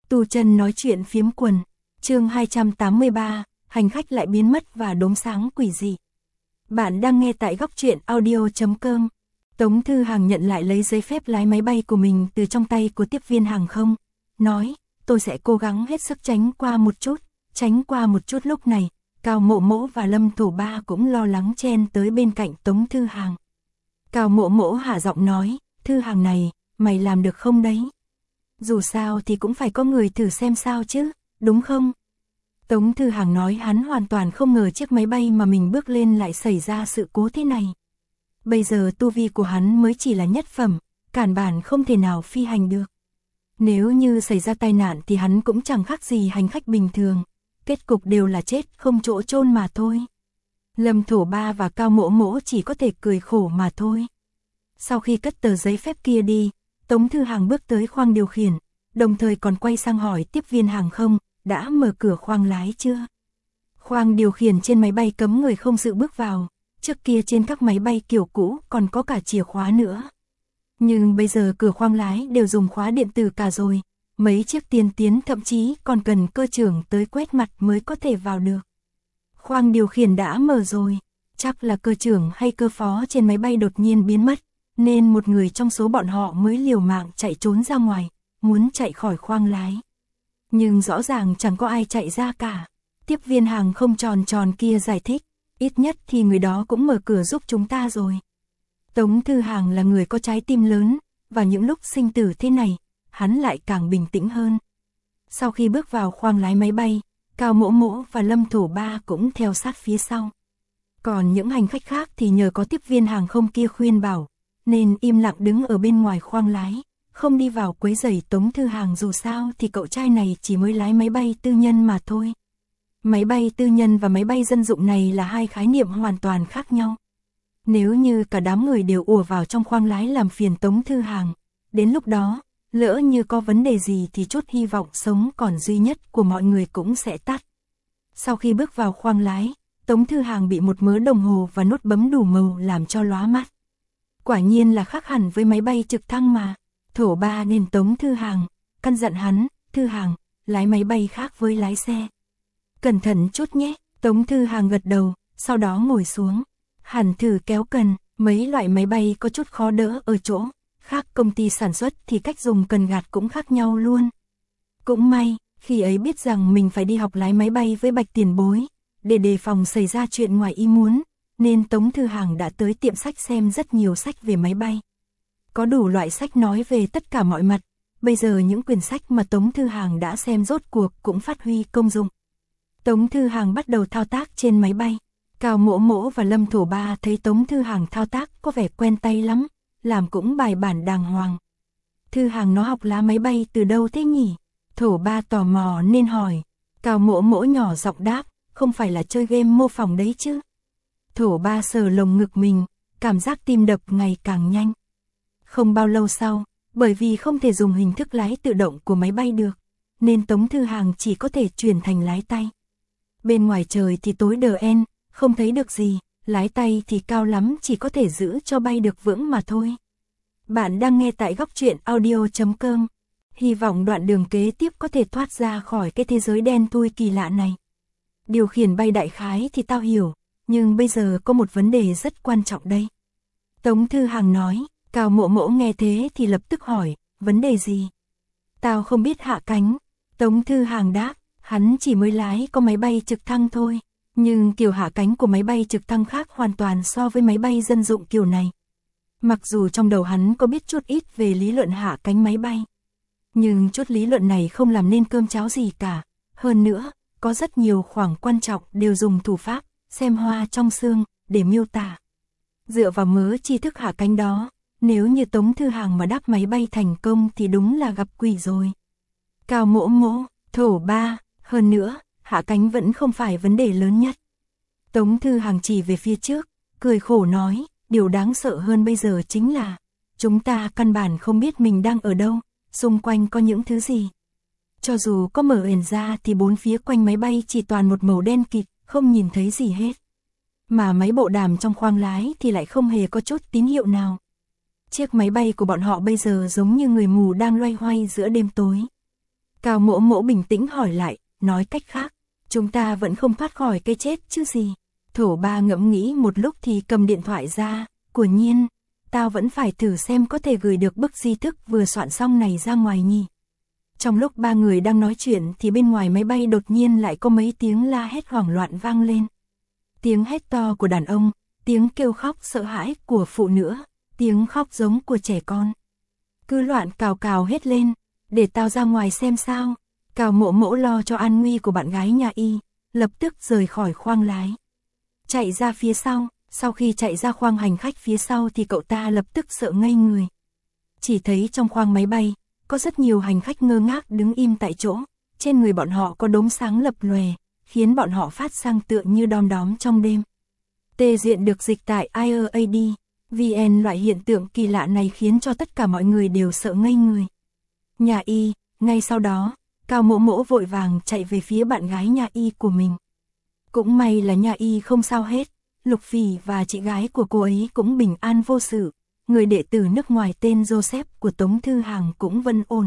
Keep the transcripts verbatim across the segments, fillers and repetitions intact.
Tu chân nói chuyện phiếm quần, chương hai trăm tám mươi ba, hành khách lại biến mất và đốm sáng quỷ dị. Bạn đang nghe tại góc truyện audio chấm com. Tống Thư Hàng nhận lại lấy giấy phép lái máy bay của mình từ trong tay của tiếp viên hàng không, nói, tôi sẽ cố gắng hết sức tránh qua một chút, tránh qua một chút. Lúc này, Cao Mộ Mỗ và Lâm Thổ Ba cũng lo lắng chen tới bên cạnh Tống Thư Hàng. Cao Mộ Mỗ hạ giọng nói, Thư Hàng này, mày làm được không đấy? Dù sao thì cũng phải có người thử xem sao chứ, đúng không? Tống Thư Hàng nói hắn hoàn toàn không ngờ chiếc máy bay mà mình bước lên lại xảy ra sự cố thế này. Bây giờ tu vi của hắn mới chỉ là nhất phẩm, cản bản không thể nào phi hành được. Nếu như xảy ra tai nạn thì hắn cũng chẳng khác gì hành khách bình thường, kết cục đều là chết không chỗ chôn mà thôi. Lâm Thổ Ba và Cao Mộ Mỗ chỉ có thể cười khổ mà thôi. Sau khi cất tờ giấy phép kia đi, Tống Thư Hàng bước tới khoang điều khiển, đồng thời còn quay sang hỏi tiếp viên hàng không, đã mở cửa khoang lái chưa? Khoang điều khiển trên máy bay cấm người không sự bước vào, trước kia trên các máy bay kiểu cũ còn có cả chìa khóa nữa. Nhưng bây giờ cửa khoang lái đều dùng khóa điện tử cả rồi, mấy chiếc tiên tiến thậm chí còn cần cơ trưởng tới quét mặt mới có thể vào được. Khoang điều khiển đã mở rồi, chắc là cơ trưởng hay cơ phó trên máy bay đột nhiên biến mất, nên một người trong số bọn họ mới liều mạng chạy trốn ra ngoài, muốn chạy khỏi khoang lái. Nhưng rõ ràng chẳng có ai chạy ra cả. Tiếp viên hàng không tròn tròn kia giải thích, ít nhất thì người đó cũng mở cửa giúp chúng ta rồi. Tống Thư Hàng là người có trái tim lớn, và những lúc sinh tử thế này, hắn lại càng bình tĩnh hơn. Sau khi bước vào khoang lái máy bay, Cao Mỗ Mỗ và Lâm Thổ Ba cũng theo sát phía sau. Còn những hành khách khác thì nhờ có tiếp viên hàng không kia khuyên bảo, nên im lặng đứng ở bên ngoài khoang lái, không đi vào quấy rầy Tống Thư Hàng. Dù sao thì cậu trai này chỉ mới lái máy bay tư nhân mà thôi. Máy bay tư nhân và máy bay dân dụng này là hai khái niệm hoàn toàn khác nhau. Nếu như cả đám người đều ùa vào trong khoang lái làm phiền Tống Thư Hàng, đến lúc đó, lỡ như có vấn đề gì thì chút hy vọng sống còn duy nhất của mọi người cũng sẽ tắt. Sau khi bước vào khoang lái, Tống Thư Hàng bị một mớ đồng hồ và nút bấm đủ màu làm cho lóa mắt. Quả nhiên là khác hẳn với máy bay trực thăng mà. Thổ Ba nên Tống Thư Hàng, căn dặn hắn, Thư Hàng, lái máy bay khác với lái xe. Cẩn thận chút nhé. Tống Thư Hàng gật đầu, sau đó ngồi xuống. Hẳn thử kéo cần, mấy loại máy bay có chút khó đỡ ở chỗ, khác công ty sản xuất thì cách dùng cần gạt cũng khác nhau luôn. Cũng may, khi ấy biết rằng mình phải đi học lái máy bay với Bạch tiền bối, để đề phòng xảy ra chuyện ngoài ý muốn, nên Tống Thư Hàng đã tới tiệm sách xem rất nhiều sách về máy bay. Có đủ loại sách nói về tất cả mọi mặt, bây giờ những quyển sách mà Tống Thư Hàng đã xem rốt cuộc cũng phát huy công dụng. Tống Thư Hàng bắt đầu thao tác trên máy bay. Cao Mỗ Mỗ và Lâm Thổ Ba thấy Tống Thư Hàng thao tác có vẻ quen tay lắm, làm cũng bài bản đàng hoàng. Thư Hàng nó học lá máy bay từ đâu thế nhỉ? Thổ Ba tò mò nên hỏi. Cao Mỗ Mỗ nhỏ giọng đáp, không phải là chơi game mô phỏng đấy chứ? Thổ Ba sờ lồng ngực mình, cảm giác tim đập ngày càng nhanh. Không bao lâu sau, bởi vì không thể dùng hình thức lái tự động của máy bay được, nên Tống Thư Hàng chỉ có thể chuyển thành lái tay. Bên ngoài trời thì tối đờ en, không thấy được gì, lái tay thì cao lắm chỉ có thể giữ cho bay được vững mà thôi. Bạn đang nghe tại góc truyện audio chấm com. Hy vọng đoạn đường kế tiếp có thể thoát ra khỏi cái thế giới đen thui kỳ lạ này. Điều khiển bay đại khái thì tao hiểu, nhưng bây giờ có một vấn đề rất quan trọng đây. Tống Thư Hàng nói. Cao Mộ Mỗ nghe thế thì lập tức hỏi, vấn đề gì? Tao không biết hạ cánh. Tống Thư Hàng đáp, hắn chỉ mới lái có máy bay trực thăng thôi, nhưng kiểu hạ cánh của máy bay trực thăng khác hoàn toàn so với máy bay dân dụng kiểu này. Mặc dù trong đầu hắn có biết chút ít về lý luận hạ cánh máy bay, nhưng chút lý luận này không làm nên cơm cháo gì cả. Hơn nữa, có rất nhiều khoảng quan trọng đều dùng thủ pháp, xem hoa trong xương, để miêu tả. Dựa vào mớ tri thức hạ cánh đó, nếu như Tống Thư Hàng mà đáp máy bay thành công thì đúng là gặp quỷ rồi. Cao Mỗ Mỗ, Thổ Ba, hơn nữa, hạ cánh vẫn không phải vấn đề lớn nhất. Tống Thư Hàng chỉ về phía trước, cười khổ nói, điều đáng sợ hơn bây giờ chính là, chúng ta căn bản không biết mình đang ở đâu, xung quanh có những thứ gì. Cho dù có mở ền ra thì bốn phía quanh máy bay chỉ toàn một màu đen kịt, không nhìn thấy gì hết. Mà máy bộ đàm trong khoang lái thì lại không hề có chút tín hiệu nào. Chiếc máy bay của bọn họ bây giờ giống như người mù đang loay hoay giữa đêm tối. Cao Mỗ Mỗ bình tĩnh hỏi lại, nói cách khác, chúng ta vẫn không thoát khỏi cái chết chứ gì. Thổ Ba ngẫm nghĩ một lúc thì cầm điện thoại ra, của nhiên, tao vẫn phải thử xem có thể gửi được bức di thức vừa soạn xong này ra ngoài nhỉ. Trong lúc ba người đang nói chuyện thì bên ngoài máy bay đột nhiên lại có mấy tiếng la hét hoảng loạn vang lên. Tiếng hét to của đàn ông, tiếng kêu khóc sợ hãi của phụ nữ, tiếng khóc giống của trẻ con. Cứ loạn cào cào hết lên, để tao ra ngoài xem sao. Cao Mỗ Mỗ lo cho an nguy của bạn gái nhà y, lập tức rời khỏi khoang lái. Chạy ra phía sau, sau khi chạy ra khoang hành khách phía sau thì cậu ta lập tức sợ ngây người. Chỉ thấy trong khoang máy bay, có rất nhiều hành khách ngơ ngác đứng im tại chỗ, trên người bọn họ có đốm sáng lập lòe, khiến bọn họ phát sang tựa như đom đóm trong đêm. Tê diện được dịch tại i a a d vê en. Loại hiện tượng kỳ lạ này khiến cho tất cả mọi người đều sợ ngây người. Nhà y, ngay sau đó, Cao Mỗ Mỗ vội vàng chạy về phía bạn gái nhà y của mình. Cũng may là nhà y không sao hết, Lục Phỉ và chị gái của cô ấy cũng bình an vô sự, người đệ tử nước ngoài tên Joseph của Tống Thư Hàng cũng vẫn ổn.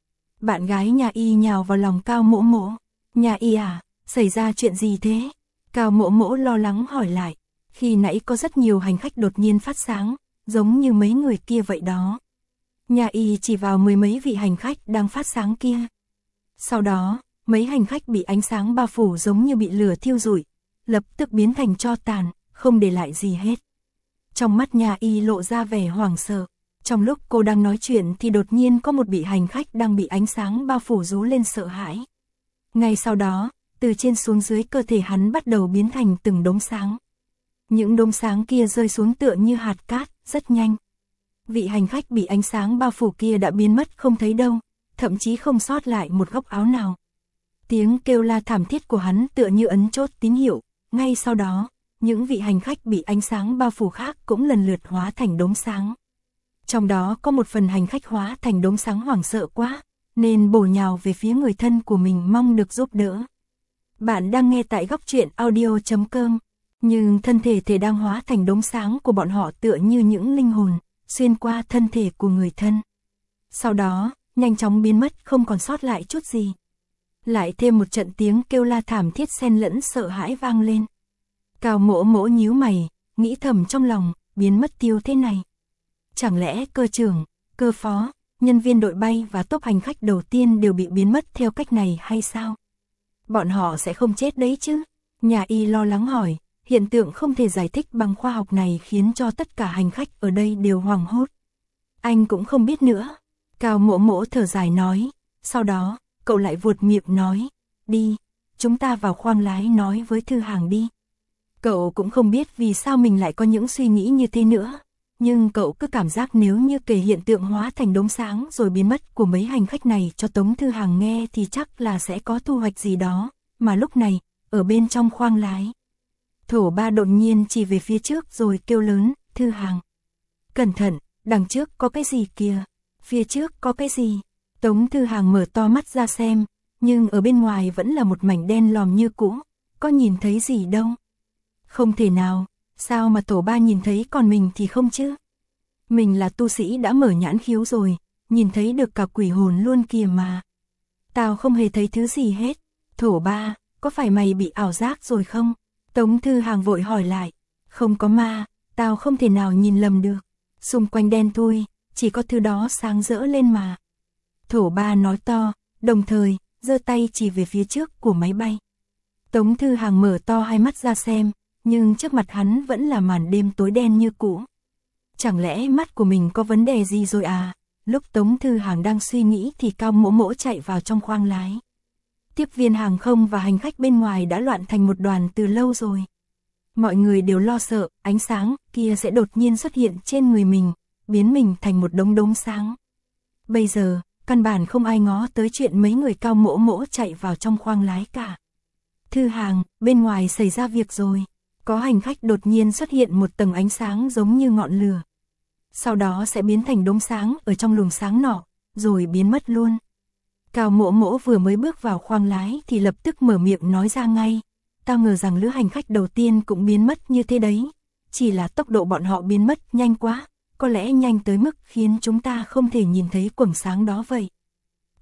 Bạn gái nhà y nhào vào lòng Cao Mỗ Mỗ, nhà y à, xảy ra chuyện gì thế? Cao Mỗ Mỗ lo lắng hỏi lại, khi nãy có rất nhiều hành khách đột nhiên phát sáng, giống như mấy người kia vậy đó. Nhà y chỉ vào mười mấy vị hành khách đang phát sáng kia. Sau đó, mấy hành khách bị ánh sáng bao phủ giống như bị lửa thiêu rụi, lập tức biến thành tro tàn, không để lại gì hết. Trong mắt nhà y lộ ra vẻ hoảng sợ. Trong lúc cô đang nói chuyện thì đột nhiên có một vị hành khách đang bị ánh sáng bao phủ rú lên sợ hãi. Ngay sau đó, từ trên xuống dưới cơ thể hắn bắt đầu biến thành từng đốm sáng. Những đốm sáng kia rơi xuống tựa như hạt cát, rất nhanh. Vị hành khách bị ánh sáng bao phủ kia đã biến mất không thấy đâu, thậm chí không sót lại một góc áo nào. Tiếng kêu la thảm thiết của hắn tựa như ấn chốt tín hiệu, ngay sau đó, những vị hành khách bị ánh sáng bao phủ khác cũng lần lượt hóa thành đốm sáng. Trong đó có một phần hành khách hóa thành đốm sáng hoảng sợ quá, nên bổ nhào về phía người thân của mình mong được giúp đỡ. Bạn đang nghe tại góc truyện audio chấm com, nhưng thân thể thể đang hóa thành đốm sáng của bọn họ tựa như những linh hồn, xuyên qua thân thể của người thân. Sau đó, nhanh chóng biến mất không còn sót lại chút gì. Lại thêm một trận tiếng kêu la thảm thiết xen lẫn sợ hãi vang lên. Cao Mỗ Mỗ nhíu mày, nghĩ thầm trong lòng, biến mất tiêu thế này. Chẳng lẽ cơ trưởng, cơ phó, nhân viên đội bay và tốp hành khách đầu tiên đều bị biến mất theo cách này hay sao? Bọn họ sẽ không chết đấy chứ? Nhà y lo lắng hỏi, hiện tượng không thể giải thích bằng khoa học này khiến cho tất cả hành khách ở đây đều hoảng hốt. Anh cũng không biết nữa. Cao Mỗ Mỗ thở dài nói, sau đó, cậu lại vuột miệng nói, đi, chúng ta vào khoang lái nói với Thư Hàng đi. Cậu cũng không biết vì sao mình lại có những suy nghĩ như thế nữa, nhưng cậu cứ cảm giác nếu như kể hiện tượng hóa thành đốm sáng rồi biến mất của mấy hành khách này cho Tống Thư Hàng nghe thì chắc là sẽ có thu hoạch gì đó, mà lúc này, ở bên trong khoang lái. Thổ Ba đột nhiên chỉ về phía trước rồi kêu lớn, Thư Hàng. Cẩn thận, đằng trước có cái gì kìa, phía trước có cái gì. Tống Thư Hàng mở to mắt ra xem, nhưng ở bên ngoài vẫn là một mảnh đen lòm như cũ, có nhìn thấy gì đâu. Không thể nào, sao mà Thổ Ba nhìn thấy còn mình thì không chứ? Mình là tu sĩ đã mở nhãn khiếu rồi, nhìn thấy được cả quỷ hồn luôn kìa mà. Tao không hề thấy thứ gì hết. Thổ Ba, có phải mày bị ảo giác rồi không? Tống Thư Hàng vội hỏi lại. Không có ma, tao không thể nào nhìn lầm được. Xung quanh đen thui, chỉ có thứ đó sáng rỡ lên mà. Thổ Ba nói to, đồng thời, giơ tay chỉ về phía trước của máy bay. Tống Thư Hàng mở to hai mắt ra xem, nhưng trước mặt hắn vẫn là màn đêm tối đen như cũ. Chẳng lẽ mắt của mình có vấn đề gì rồi à? Lúc Tống Thư Hàng đang suy nghĩ thì Cao Mỗ Mỗ chạy vào trong khoang lái. Tiếp viên hàng không và hành khách bên ngoài đã loạn thành một đoàn từ lâu rồi. Mọi người đều lo sợ, ánh sáng kia sẽ đột nhiên xuất hiện trên người mình, biến mình thành một đống đốm sáng. Bây giờ, căn bản không ai ngó tới chuyện mấy người Cao Mỗ Mỗ chạy vào trong khoang lái cả. Thư Hàng, bên ngoài xảy ra việc rồi. Có hành khách đột nhiên xuất hiện một tầng ánh sáng giống như ngọn lửa. Sau đó sẽ biến thành đốm sáng ở trong luồng sáng nọ, rồi biến mất luôn. Cao Mỗ Mỗ vừa mới bước vào khoang lái thì lập tức mở miệng nói ra ngay. Tao ngờ rằng lứa hành khách đầu tiên cũng biến mất như thế đấy. Chỉ là tốc độ bọn họ biến mất nhanh quá, có lẽ nhanh tới mức khiến chúng ta không thể nhìn thấy quầng sáng đó vậy.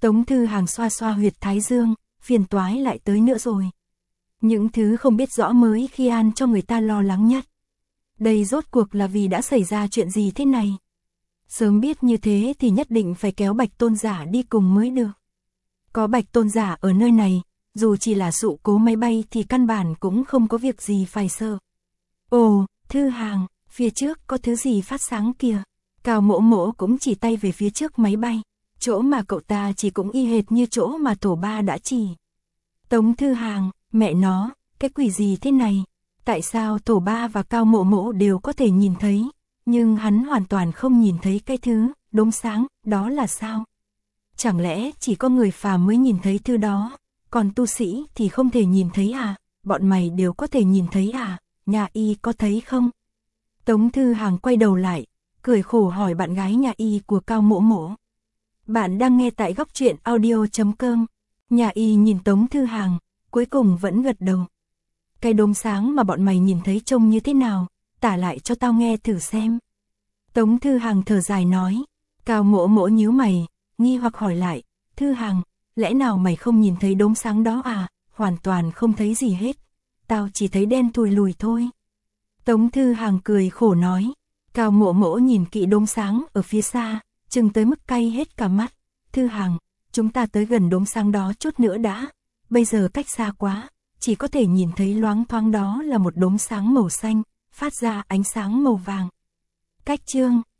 Tống Thư Hàng xoa xoa huyệt thái dương, phiền toái lại tới nữa rồi. Những thứ không biết rõ mới khi an cho người ta lo lắng nhất. Đây rốt cuộc là vì đã xảy ra chuyện gì thế này? Sớm biết như thế thì nhất định phải kéo Bạch Tôn Giả đi cùng mới được. Có Bạch Tôn Giả ở nơi này, dù chỉ là sự cố máy bay thì căn bản cũng không có việc gì phải sợ. Ồ, Thư Hàng, phía trước có thứ gì phát sáng kìa. Cao Mỗ Mỗ cũng chỉ tay về phía trước máy bay. Chỗ mà cậu ta chỉ cũng y hệt như chỗ mà Tổ Ba đã chỉ. Tống Thư Hàng, mẹ nó, cái quỷ gì thế này? Tại sao Tổ Ba và Cao Mỗ Mỗ đều có thể nhìn thấy, nhưng hắn hoàn toàn không nhìn thấy cái thứ đốm sáng, đó là sao? Chẳng lẽ chỉ có người phàm mới nhìn thấy thứ đó, còn tu sĩ thì không thể nhìn thấy à? Bọn mày đều có thể nhìn thấy à? Nhà y có thấy không? Tống Thư Hàng quay đầu lại, cười khổ hỏi bạn gái nhà y của Cao Mỗ Mỗ. Bạn đang nghe tại góc truyện audio chấm com. Nhà y nhìn Tống Thư Hàng, cuối cùng vẫn gật đầu. Cái đốm sáng mà bọn mày nhìn thấy trông như thế nào, tả lại cho tao nghe thử xem. Tống Thư Hàng thở dài nói. Cao Mỗ Mỗ nhíu mày, nghi hoặc hỏi lại. Thư Hàng, lẽ nào mày không nhìn thấy đốm sáng đó à? Hoàn toàn không thấy gì hết. Tao chỉ thấy đen thui lùi thôi. Tống Thư Hàng cười khổ nói. Cao Mỗ Mỗ nhìn kỹ đốm sáng ở phía xa, chừng tới mức cay hết cả mắt. Thư Hàng, chúng ta tới gần đốm sáng đó chút nữa đã. Bây giờ cách xa quá, chỉ có thể nhìn thấy loáng thoáng đó là một đốm sáng màu xanh, phát ra ánh sáng màu vàng. Cách chương